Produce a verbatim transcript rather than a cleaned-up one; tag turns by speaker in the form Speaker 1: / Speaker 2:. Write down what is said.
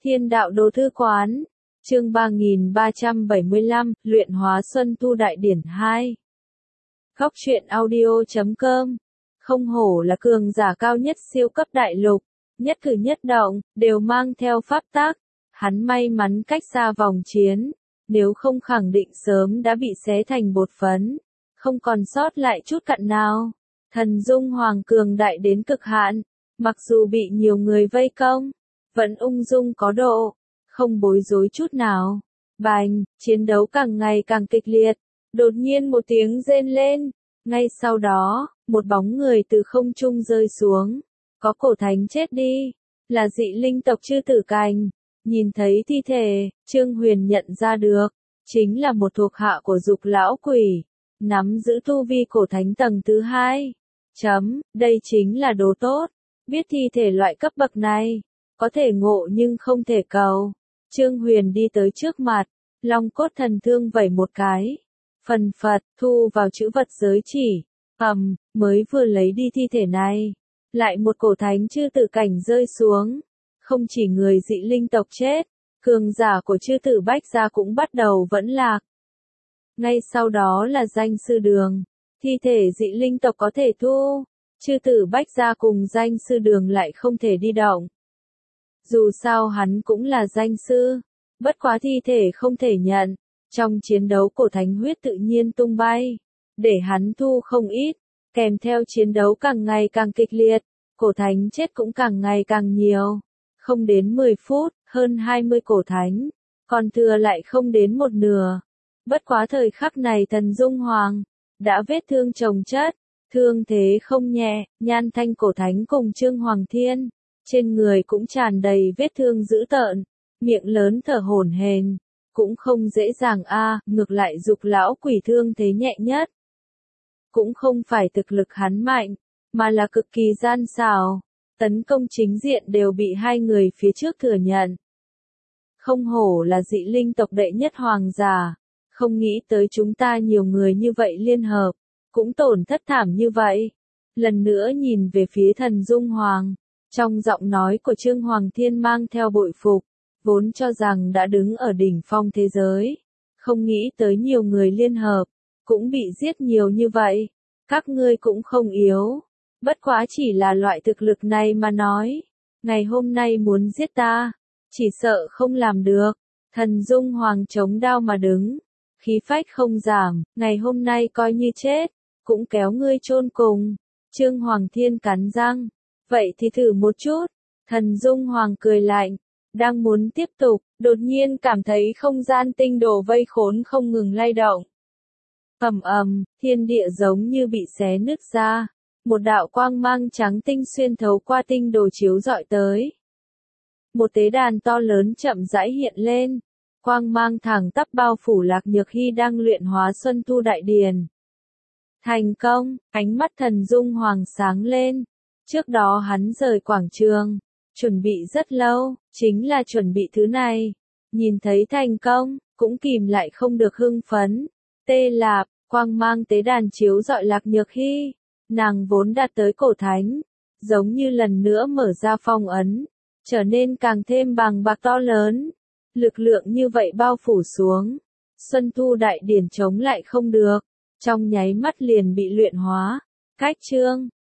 Speaker 1: Thiên đạo đồ thư quán. Chương ba nghìn ba trăm bảy mươi lăm, luyện hóa Xuân Thu Đại Điển hai. Góc truyện audio chấm com. Không hổ là cường giả cao nhất siêu cấp đại lục, nhất cử nhất động, đều mang theo pháp tắc. Hắn may mắn cách xa vòng chiến, nếu không khẳng định sớm đã bị xé thành bột phấn, không còn sót lại chút cặn nào. Thần dung hoàng cường đại đến cực hạn, mặc dù bị nhiều người vây công, vẫn ung dung có độ, không bối rối chút nào. Bành, chiến đấu càng ngày càng kịch liệt, đột nhiên một tiếng rên lên, ngay sau đó, một bóng người từ không trung rơi xuống, có cổ thánh chết đi, là dị linh tộc Chư Tử Cành. Nhìn thấy thi thể, Trương Huyền nhận ra được, chính là một thuộc hạ của Dục lão quỷ, nắm giữ tu vi cổ thánh tầng thứ hai. Chấm, đây chính là đồ tốt, biết thi thể loại cấp bậc này, có thể ngộ nhưng không thể cầu. Trương Huyền đi tới trước mặt, long cốt thần thương vẩy một cái, phần phật, thu vào chữ vật giới chỉ, ầm, mới vừa lấy đi thi thể này, lại một cổ thánh Chư Tử Cảnh rơi xuống. Không chỉ người dị linh tộc chết, cường giả của Chư Tử Bách gia cũng bắt đầu vẫn lạc. Ngay sau đó là Danh Sư Đường, thi thể dị linh tộc có thể thu, Chư Tử Bách gia cùng Danh Sư Đường lại không thể đi động. Dù sao hắn cũng là danh sư, bất quá thi thể không thể nhận, trong chiến đấu cổ thánh huyết tự nhiên tung bay, để hắn thu không ít, kèm theo chiến đấu càng ngày càng kịch liệt, cổ thánh chết cũng càng ngày càng nhiều. Không đến mười phút, hơn hai mươi cổ thánh, còn thừa lại không đến một nửa. Bất quá thời khắc này thần dung hoàng, đã vết thương chồng chất, thương thế không nhẹ, Nhan Thanh cổ thánh cùng Trương Hoàng Thiên, trên người cũng tràn đầy vết thương dữ tợn, miệng lớn thở hổn hển, cũng không dễ dàng a, ngược lại Dục lão quỷ thương thế nhẹ nhất. Cũng không phải thực lực hắn mạnh, mà là cực kỳ gian xảo. Tấn công chính diện đều bị hai người phía trước thừa nhận. Không hổ là dị linh tộc đệ nhất hoàng giả, không nghĩ tới chúng ta nhiều người như vậy liên hợp, cũng tổn thất thảm như vậy. Lần nữa nhìn về phía thần dung hoàng, trong giọng nói của Trương Hoàng Thiên mang theo bội phục, vốn cho rằng đã đứng ở đỉnh phong thế giới, không nghĩ tới nhiều người liên hợp, cũng bị giết nhiều như vậy, các ngươi cũng không yếu. Bất quá chỉ là loại thực lực này mà nói, ngày hôm nay muốn giết ta, chỉ sợ không làm được. Thần dung hoàng chống đao mà đứng, khí phách không giảm, ngày hôm nay coi như chết, cũng kéo ngươi chôn cùng. Trương Hoàng Thiên cắn răng, vậy thì thử một chút. Thần dung hoàng cười lạnh, đang muốn tiếp tục, đột nhiên cảm thấy không gian tinh đồ vây khốn không ngừng lay động. Ầm ầm, thiên địa giống như bị xé nứt ra. Một đạo quang mang trắng tinh xuyên thấu qua tinh đồ chiếu rọi tới. Một tế đàn to lớn chậm rãi hiện lên, quang mang thẳng tắp bao phủ Lạc Nhược Hy đang luyện hóa Xuân Thu Đại Điển. Thành công, ánh mắt thần dung hoàng sáng lên. Trước đó hắn rời quảng trường, chuẩn bị rất lâu, chính là chuẩn bị thứ này. Nhìn thấy thành công, cũng kìm lại không được hưng phấn. Tê Lạp, quang mang tế đàn chiếu rọi Lạc Nhược Hy. Nàng vốn đạt tới cổ thánh, giống như lần nữa mở ra phong ấn, trở nên càng thêm bằng bạc to lớn. Lực lượng như vậy bao phủ xuống, Xuân Thu Đại Điển chống lại không được, trong nháy mắt liền bị luyện hóa. Cách chương